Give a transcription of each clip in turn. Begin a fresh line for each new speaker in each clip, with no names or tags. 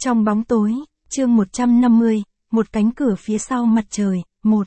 Trong bóng tối, chương 150, một cánh cửa phía sau mặt trời, 1.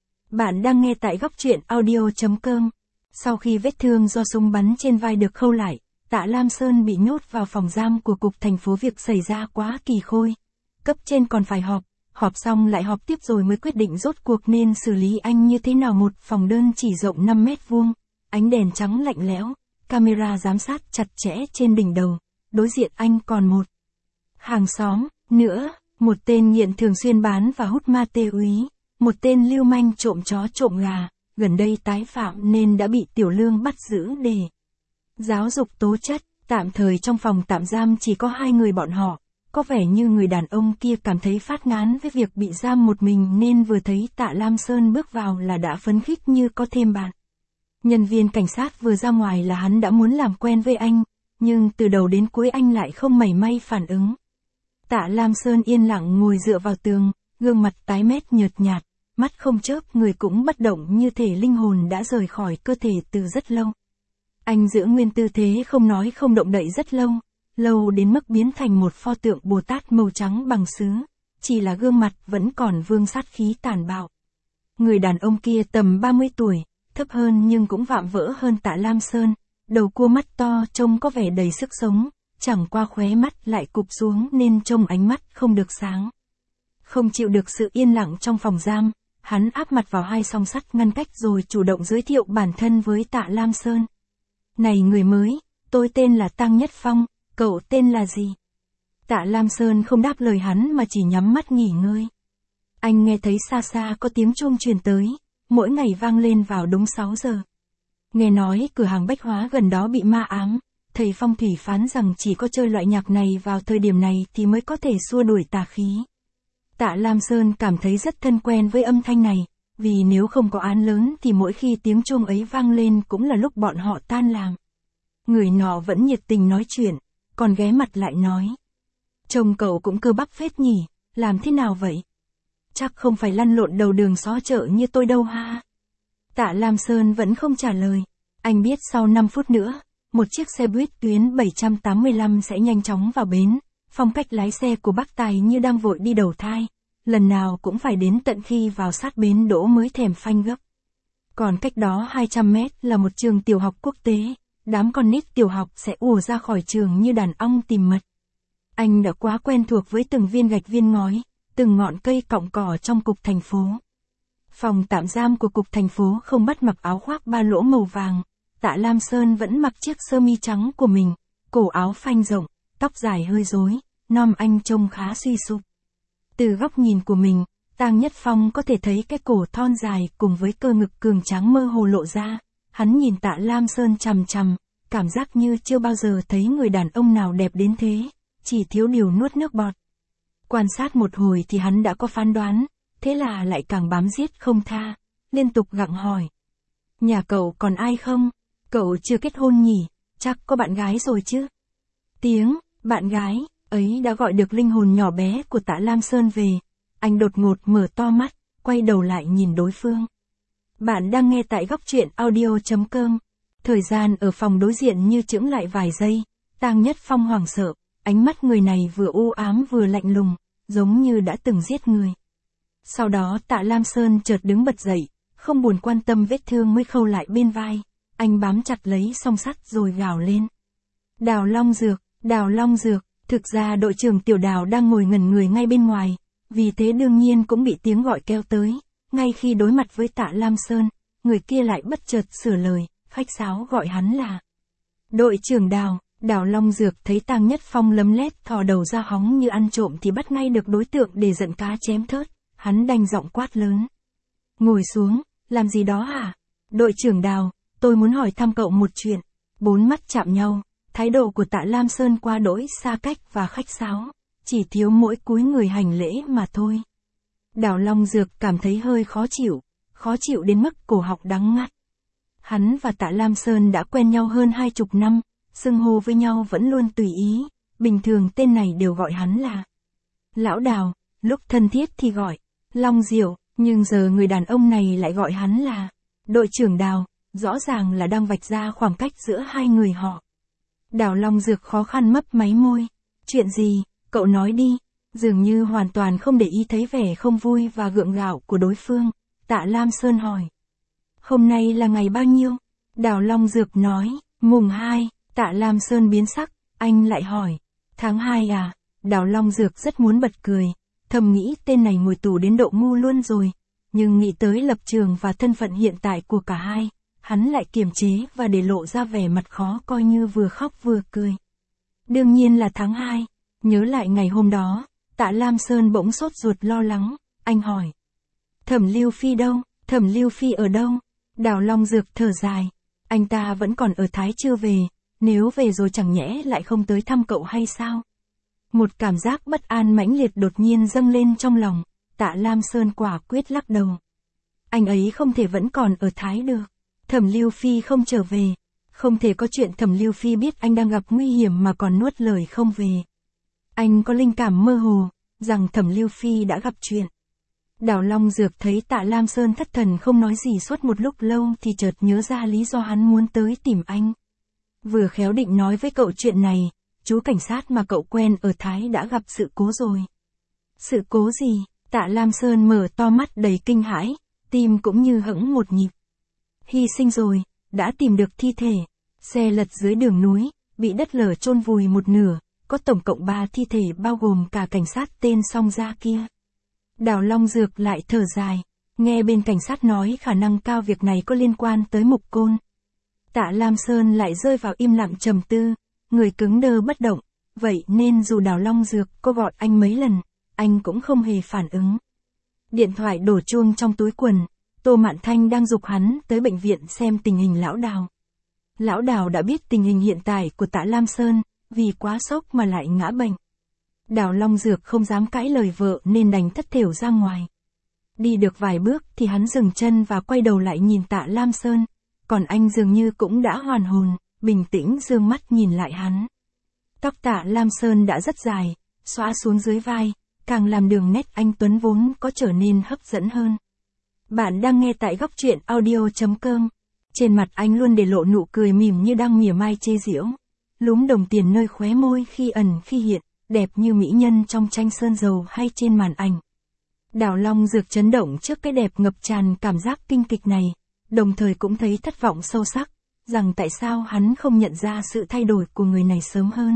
Bạn đang nghe tại góc truyện audio.com. Sau khi vết thương do súng bắn trên vai được khâu lại, Tạ Lam Sơn bị nhốt vào phòng giam của cục thành phố. Việc xảy ra quá kỳ khôi. Cấp trên còn phải họp xong lại họp tiếp rồi mới quyết định rốt cuộc nên xử lý anh như thế nào. Một phòng đơn chỉ rộng 5 mét vuông, ánh đèn trắng lạnh lẽo, camera giám sát chặt chẽ trên đỉnh đầu, đối diện anh còn một hàng xóm nữa, một tên nghiện thường xuyên bán và hút ma túy, một tên lưu manh trộm chó trộm gà, gần đây tái phạm nên đã bị Tiểu Lương bắt giữ để giáo dục tố chất. Tạm thời trong phòng tạm giam chỉ có hai người bọn họ. Có vẻ như người đàn ông kia cảm thấy phát ngán với việc bị giam một mình nên vừa thấy Tạ Lam Sơn bước vào là đã phấn khích như có thêm bạn. Nhân viên cảnh sát vừa ra ngoài là hắn đã muốn làm quen với anh, nhưng từ đầu đến cuối anh lại không mảy may phản ứng. Tạ Lam Sơn yên lặng ngồi dựa vào tường, gương mặt tái mét nhợt nhạt, mắt không chớp, người cũng bất động như thể linh hồn đã rời khỏi cơ thể từ rất lâu. Anh giữ nguyên tư thế không nói không động đậy rất lâu, lâu đến mức biến thành một pho tượng Bồ Tát màu trắng bằng sứ, chỉ là gương mặt vẫn còn vương sát khí tàn bạo. Người đàn ông kia tầm 30 tuổi, thấp hơn nhưng cũng vạm vỡ hơn Tạ Lam Sơn, đầu cua mắt to trông có vẻ đầy sức sống, chẳng qua khóe mắt lại cụp xuống nên trông ánh mắt không được sáng. Không chịu được sự yên lặng trong phòng giam, hắn áp mặt vào hai song sắt ngăn cách rồi chủ động giới thiệu bản thân với Tạ Lam Sơn. Này người mới, tôi tên là Tăng Nhất Phong, cậu tên là gì? Tạ Lam Sơn không đáp lời hắn mà chỉ nhắm mắt nghỉ ngơi. Anh nghe thấy xa xa có tiếng chuông truyền tới, mỗi ngày vang lên vào đúng 6 giờ. Nghe nói cửa hàng bách hóa gần đó bị ma ám, thầy phong thủy phán rằng chỉ có chơi loại nhạc này vào thời điểm này thì mới có thể xua đuổi tà khí. Tạ Lam Sơn cảm thấy rất thân quen với âm thanh này, vì nếu không có án lớn thì mỗi khi tiếng chuông ấy vang lên cũng là lúc bọn họ tan làm. Người nọ vẫn nhiệt tình nói chuyện, còn ghé mặt lại nói: "Chồng cậu cũng cơ bắp phết nhỉ, làm thế nào vậy? Chắc không phải lăn lộn đầu đường xó chợ như tôi đâu ha." Tạ Lam Sơn vẫn không trả lời. Anh biết sau 5 phút nữa, một chiếc xe buýt tuyến 785 sẽ nhanh chóng vào bến. Phong cách lái xe của bác Tài như đang vội đi đầu thai, lần nào cũng phải đến tận khi vào sát bến đỗ mới thèm phanh gấp. Còn cách đó 200 mét là một trường tiểu học quốc tế, đám con nít tiểu học sẽ ùa ra khỏi trường như đàn ong tìm mật. Anh đã quá quen thuộc với từng viên gạch viên ngói, từng ngọn cây cọng cỏ trong cục thành phố. Phòng tạm giam của cục thành phố không bắt mặc áo khoác ba lỗ màu vàng, Tạ Lam Sơn vẫn mặc chiếc sơ mi trắng của mình, cổ áo phanh rộng, tóc dài hơi rối, nom anh trông khá suy sụp. Từ góc nhìn của mình, Tăng Nhất Phong có thể thấy cái cổ thon dài cùng với cơ ngực cường tráng mơ hồ lộ ra. Hắn nhìn Tạ Lam Sơn chằm chằm, cảm giác như chưa bao giờ thấy người đàn ông nào đẹp đến thế, chỉ thiếu điều nuốt nước bọt. Quan sát một hồi thì hắn đã có phán đoán, thế là lại càng bám giết không tha, liên tục gặng hỏi: "Nhà cậu còn ai không? Cậu chưa kết hôn nhỉ, chắc có bạn gái rồi chứ?" Tiếng bạn gái ấy đã gọi được linh hồn nhỏ bé của Tạ Lam Sơn về. Anh đột ngột mở to mắt, quay đầu lại nhìn đối phương. Bạn đang nghe tại góc truyện audio.com. Thời gian ở phòng đối diện như chững lại vài giây. Tăng Nhất Phong hoảng sợ, ánh mắt người này vừa u ám vừa lạnh lùng, giống như đã từng giết người. Sau đó Tạ Lam Sơn chợt đứng bật dậy, không buồn quan tâm vết thương mới khâu lại bên vai. Anh bám chặt lấy song sắt rồi gào lên: "Đào Long Dược, Đào Long Dược!" Thực ra đội trưởng Tiểu Đào đang ngồi ngẩn người ngay bên ngoài, vì thế đương nhiên cũng bị tiếng gọi kéo tới. Ngay khi đối mặt với Tạ Lam Sơn, người kia lại bất chợt sửa lời, khách sáo gọi hắn là đội trưởng Đào. Đào Long Dược thấy Tăng Nhất Phong lấm lét thò đầu ra hóng như ăn trộm thì bắt ngay được đối tượng để giận cá chém thớt. Hắn đanh giọng quát lớn: "Ngồi xuống, làm gì đó hả? Đội trưởng Đào, tôi muốn hỏi thăm cậu một chuyện." Bốn mắt chạm nhau, thái độ của Tạ Lam Sơn qua đỗi xa cách và khách sáo, chỉ thiếu mỗi cúi người hành lễ mà thôi. Đào Long Dược cảm thấy hơi khó chịu đến mức cổ họng đắng ngắt. Hắn và Tạ Lam Sơn đã quen nhau hơn 20 năm, xưng hô với nhau vẫn luôn tùy ý, bình thường tên này đều gọi hắn là Lão Đào, lúc thân thiết thì gọi Long Diệu, nhưng giờ người đàn ông này lại gọi hắn là đội trưởng Đào, rõ ràng là đang vạch ra khoảng cách giữa hai người họ. Đào Long Dược khó khăn mấp máy môi: "Chuyện gì, cậu nói đi, dường như hoàn toàn không để ý thấy vẻ không vui và gượng gạo của đối phương. Tạ Lam Sơn hỏi. Hôm nay là ngày bao nhiêu? Đào Long Dược nói, mùng 2, Tạ Lam Sơn biến sắc, anh lại hỏi, tháng 2 à? Đào Long Dược rất muốn bật cười, thầm nghĩ tên này ngồi tù đến độ ngu luôn rồi, nhưng nghĩ tới lập trường và thân phận hiện tại của cả hai, hắn lại kiềm chế và để lộ ra vẻ mặt khó coi như vừa khóc vừa cười. Đương nhiên là tháng 2, nhớ lại ngày hôm đó, Tạ Lam Sơn bỗng sốt ruột lo lắng, anh hỏi. Thẩm Lưu Phi đâu? Thẩm Lưu Phi ở đâu? Đào Long Dược thở dài, anh ta vẫn còn ở Thái chưa về, nếu về rồi chẳng nhẽ lại không tới thăm cậu hay sao? Một cảm giác bất an mãnh liệt đột nhiên dâng lên trong lòng, Tạ Lam Sơn quả quyết lắc đầu. Anh ấy không thể vẫn còn ở Thái được. Thẩm Lưu Phi không trở về. Không thể có chuyện Thẩm Lưu Phi biết anh đang gặp nguy hiểm mà còn nuốt lời không về. Anh có linh cảm mơ hồ, rằng Thẩm Lưu Phi đã gặp chuyện. Đào Long Dược thấy Tạ Lam Sơn thất thần không nói gì suốt một lúc lâu thì chợt nhớ ra lý do hắn muốn tới tìm anh. Vừa khéo định nói với cậu chuyện này, chú cảnh sát mà cậu quen ở Thái đã gặp sự cố rồi. Sự cố gì? Tạ Lam Sơn mở to mắt đầy kinh hãi, tim cũng như hững một nhịp. Hy sinh rồi, đã tìm được thi thể. Xe lật dưới đường núi, bị đất lở chôn vùi một nửa, có tổng cộng 3 thi thể bao gồm cả cảnh sát tên Song Gia kia. Đào Long Dược lại thở dài, nghe bên cảnh sát nói khả năng cao việc này có liên quan tới Mục Côn. Tạ Lam Sơn lại rơi vào im lặng trầm tư, người cứng đơ bất động, vậy nên dù Đào Long Dược có gọi anh mấy lần, anh cũng không hề phản ứng. Điện thoại đổ chuông trong túi quần, Tô Mạn Thanh đang giục hắn tới bệnh viện xem tình hình lão Đào. Lão Đào đã biết tình hình hiện tại của Tạ Lam Sơn, vì quá sốc mà lại ngã bệnh. Đào Long Dược không dám cãi lời vợ nên đành thất thểu ra ngoài. Đi được vài bước thì hắn dừng chân và quay đầu lại nhìn Tạ Lam Sơn, còn anh dường như cũng đã hoàn hồn, bình tĩnh dương mắt nhìn lại hắn. Tóc Tạ Lam Sơn đã rất dài, xõa xuống dưới vai, càng làm đường nét anh tuấn vốn có trở nên hấp dẫn hơn. Bạn đang nghe tại góc truyện audio.com. Trên mặt anh luôn để lộ nụ cười mỉm như đang mỉa mai chê giễu. Lúm đồng tiền nơi khóe môi khi ẩn khi hiện, đẹp như mỹ nhân trong tranh sơn dầu hay trên màn ảnh. Đào Long Dược chấn động trước cái đẹp ngập tràn cảm giác kinh kịch này, đồng thời cũng thấy thất vọng sâu sắc, rằng tại sao hắn không nhận ra sự thay đổi của người này sớm hơn.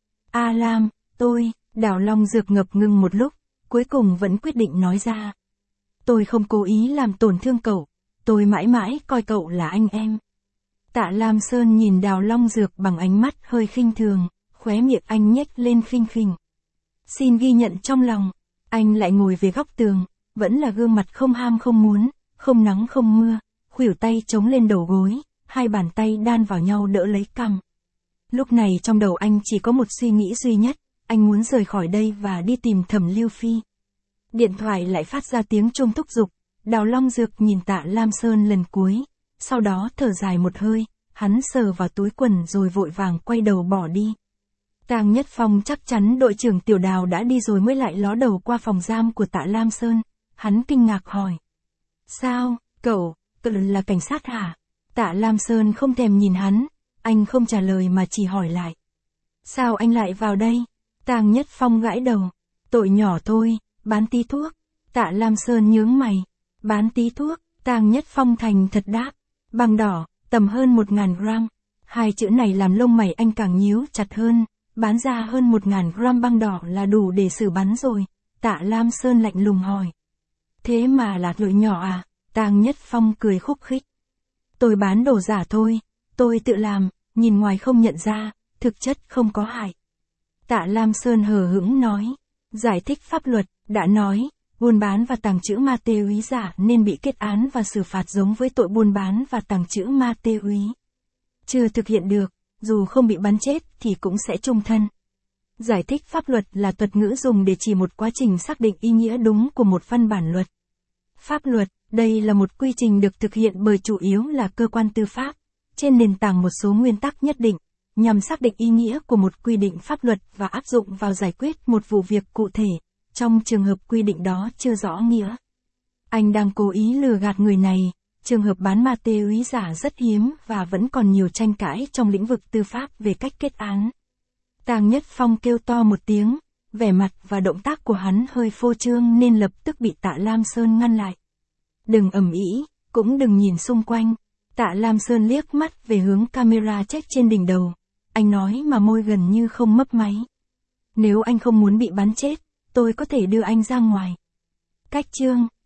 A Lam, Đào Long Dược ngập ngừng một lúc, cuối cùng vẫn quyết định nói ra. Tôi không cố ý làm tổn thương cậu, tôi mãi mãi coi cậu là anh em. Tạ Lam Sơn nhìn Đào Long Dược bằng ánh mắt hơi khinh thường, khóe miệng anh nhếch lên khinh khỉnh. Xin ghi nhận trong lòng, anh lại ngồi về góc tường, vẫn là gương mặt không ham không muốn, không nắng không mưa, khuỷu tay chống lên đầu gối, hai bàn tay đan vào nhau đỡ lấy cằm. Lúc này trong đầu anh chỉ có một suy nghĩ duy nhất, anh muốn rời khỏi đây và đi tìm Thẩm Lưu Phi. Điện thoại lại phát ra tiếng chuông thúc giục, Đào Long Dược nhìn Tạ Lam Sơn lần cuối, sau đó thở dài một hơi, hắn sờ vào túi quần rồi vội vàng quay đầu bỏ đi. Tang Nhất Phong chắc chắn đội trưởng Tiểu Đào đã đi rồi mới lại ló đầu qua phòng giam của Tạ Lam Sơn, hắn kinh ngạc hỏi. Sao, cậu là cảnh sát hả? Tạ Lam Sơn không thèm nhìn hắn, anh không trả lời mà chỉ hỏi lại. Sao anh lại vào đây? Tang Nhất Phong gãi đầu, tội nhỏ thôi, bán tí thuốc. Tạ Lam Sơn nhướng mày, bán tí thuốc, Tang Nhất Phong thành thật đáp, bằng đỏ, tầm hơn 1.000 gram. Hai chữ này làm lông mày anh càng nhíu chặt hơn, bán ra hơn 1.000 gram băng đỏ là đủ để xử bắn rồi. Tạ Lam Sơn lạnh lùng hỏi. Thế mà là lỗi nhỏ à? Tang Nhất Phong cười khúc khích. Tôi bán đồ giả thôi, tôi tự làm, nhìn ngoài không nhận ra, thực chất không có hại. Tạ Lam Sơn hờ hững nói, giải thích pháp luật, đã nói, buôn bán và tàng trữ ma túy giả nên bị kết án và xử phạt giống với tội buôn bán và tàng trữ ma túy. Chưa thực hiện được, dù không bị bắn chết thì cũng sẽ chung thân. Giải thích pháp luật là thuật ngữ dùng để chỉ một quá trình xác định ý nghĩa đúng của một văn bản luật. Pháp luật, đây là một quy trình được thực hiện bởi chủ yếu là cơ quan tư pháp, trên nền tảng một số nguyên tắc nhất định, nhằm xác định ý nghĩa của một quy định pháp luật và áp dụng vào giải quyết một vụ việc cụ thể, trong trường hợp quy định đó chưa rõ nghĩa. Anh đang cố ý lừa gạt người này, trường hợp bán ma túy giả rất hiếm và vẫn còn nhiều tranh cãi trong lĩnh vực tư pháp về cách kết án. Tang Nhất Phong kêu to một tiếng, Vẻ mặt và động tác của hắn hơi phô trương nên lập tức bị Tạ Lam Sơn ngăn lại. Đừng ầm ĩ, cũng đừng nhìn xung quanh. Tạ Lam Sơn liếc mắt về hướng camera check trên đỉnh đầu. Anh nói mà môi gần như không mấp máy. Nếu anh không muốn bị bắn chết, tôi có thể đưa anh ra ngoài. Cách chương